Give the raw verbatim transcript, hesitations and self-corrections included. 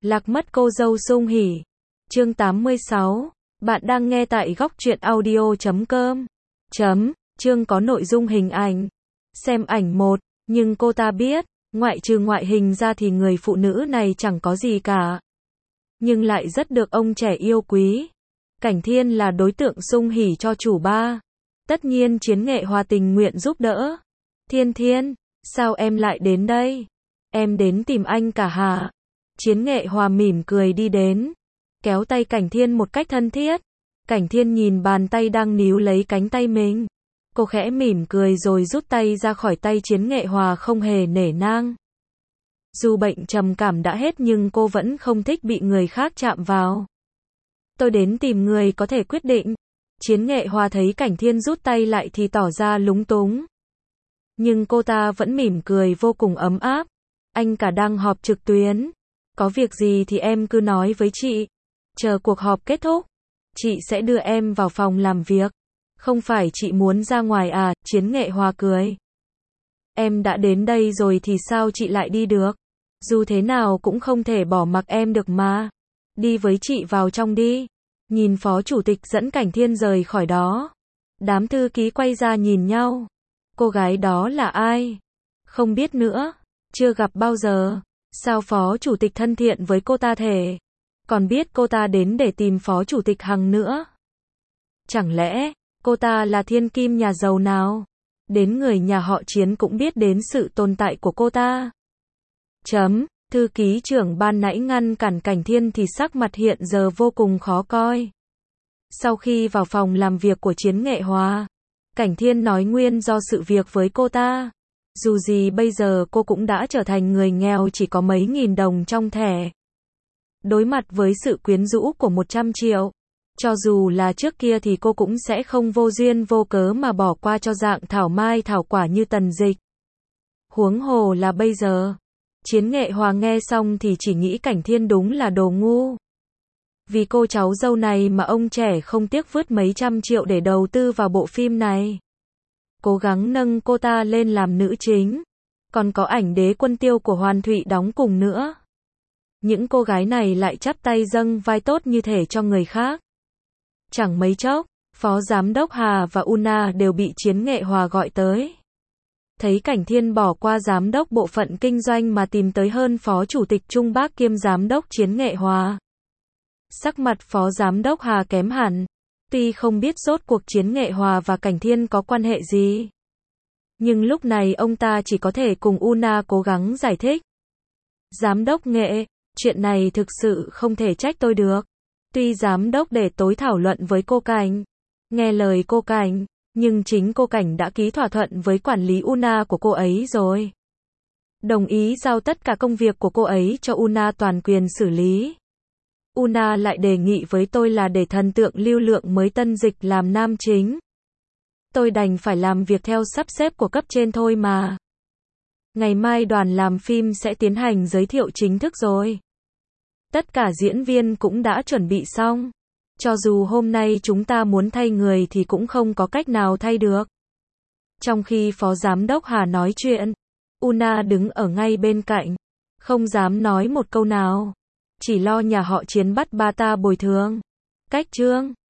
Lạc mất cô dâu Sung Hỉ. Chương tám mươi sáu. Bạn đang nghe tại góc truyện audio chấm com. Chấm, chương có nội dung hình ảnh. Xem ảnh một, nhưng cô ta biết, ngoại trừ ngoại hình ra thì người phụ nữ này chẳng có gì cả. Nhưng lại rất được ông trẻ yêu quý. Cảnh Thiên là đối tượng Sung Hỉ cho chủ ba. Tất nhiên Chiến Nghệ Hòa tình nguyện giúp đỡ. Thiên Thiên, sao em lại đến đây? Em đến tìm anh cả hả? Chiến Nghệ Hòa mỉm cười đi đến, kéo tay Cảnh Thiên một cách thân thiết. Cảnh Thiên nhìn bàn tay đang níu lấy cánh tay mình. Cô khẽ mỉm cười rồi rút tay ra khỏi tay Chiến Nghệ Hòa không hề nể nang. Dù bệnh trầm cảm đã hết nhưng cô vẫn không thích bị người khác chạm vào. Tôi đến tìm người có thể quyết định. Chiến Nghệ Hòa thấy Cảnh Thiên rút tay lại thì tỏ ra lúng túng. Nhưng cô ta vẫn mỉm cười vô cùng ấm áp. Anh cả đang họp trực tuyến. Có việc gì thì em cứ nói với chị. Chờ cuộc họp kết thúc, chị sẽ đưa em vào phòng làm việc. Không phải chị muốn ra ngoài à? Chiến Nghệ Hòa cười. Em đã đến đây rồi thì sao chị lại đi được? Dù thế nào cũng không thể bỏ mặc em được mà. Đi với chị vào trong đi. Nhìn phó chủ tịch dẫn Cảnh Thiên rời khỏi đó. Đám thư ký quay ra nhìn nhau. Cô gái đó là ai? Không biết nữa. Chưa gặp bao giờ. Sao phó chủ tịch thân thiện với cô ta thể? Còn biết cô ta đến để tìm phó chủ tịch Hằng nữa. Chẳng lẽ, cô ta là thiên kim nhà giàu nào? Đến người nhà họ Chiến cũng biết đến sự tồn tại của cô ta. Chấm, thư ký trưởng ban nãy ngăn cản Cảnh Thiên thì sắc mặt hiện giờ vô cùng khó coi. Sau khi vào phòng làm việc của Chiến Nghệ Hòa, Cảnh Thiên nói nguyên do sự việc với cô ta. Dù gì bây giờ cô cũng đã trở thành người nghèo chỉ có mấy nghìn đồng trong thẻ. Đối mặt với sự quyến rũ của một trăm triệu, cho dù là trước kia thì cô cũng sẽ không vô duyên vô cớ mà bỏ qua cho dạng thảo mai thảo quả như Tần Dịch. Huống hồ là bây giờ. Chiến Nghệ Hòa nghe xong thì chỉ nghĩ Cảnh Thiên đúng là đồ ngu. Vì cô cháu dâu này mà ông trẻ không tiếc vứt mấy trăm triệu để đầu tư vào bộ phim này. Cố gắng nâng cô ta lên làm nữ chính. Còn có ảnh Đế Quân Tiêu của Hoàn Thụy đóng cùng nữa. Những cô gái này lại chắp tay dâng vai tốt như thể cho người khác. Chẳng mấy chốc, Phó Giám đốc Hà và Una đều bị Chiến Nghệ Hòa gọi tới. Thấy Cảnh Thiên bỏ qua Giám đốc bộ phận kinh doanh mà tìm tới hơn Phó Chủ tịch Trung Bác kiêm Giám đốc Chiến Nghệ Hòa. Sắc mặt Phó Giám đốc Hà kém hẳn. Tuy không biết rốt cuộc Chiến Nghệ Hòa và Cảnh Thiên có quan hệ gì. Nhưng lúc này ông ta chỉ có thể cùng Una cố gắng giải thích. Giám đốc Nghệ, chuyện này thực sự không thể trách tôi được. Tuy giám đốc để tối thảo luận với cô Cảnh, nghe lời cô Cảnh, nhưng chính cô Cảnh đã ký thỏa thuận với quản lý Una của cô ấy rồi. Đồng ý giao tất cả công việc của cô ấy cho Una toàn quyền xử lý. Una lại đề nghị với tôi là để thần tượng lưu lượng mới Tân Dịch làm nam chính. Tôi đành phải làm việc theo sắp xếp của cấp trên thôi mà. Ngày mai đoàn làm phim sẽ tiến hành giới thiệu chính thức rồi. Tất cả diễn viên cũng đã chuẩn bị xong. Cho dù hôm nay chúng ta muốn thay người thì cũng không có cách nào thay được. Trong khi Phó Giám đốc Hà nói chuyện, Una đứng ở ngay bên cạnh, không dám nói một câu nào. Chỉ lo nhà họ Chiến bắt bà ta bồi thường. Cách chương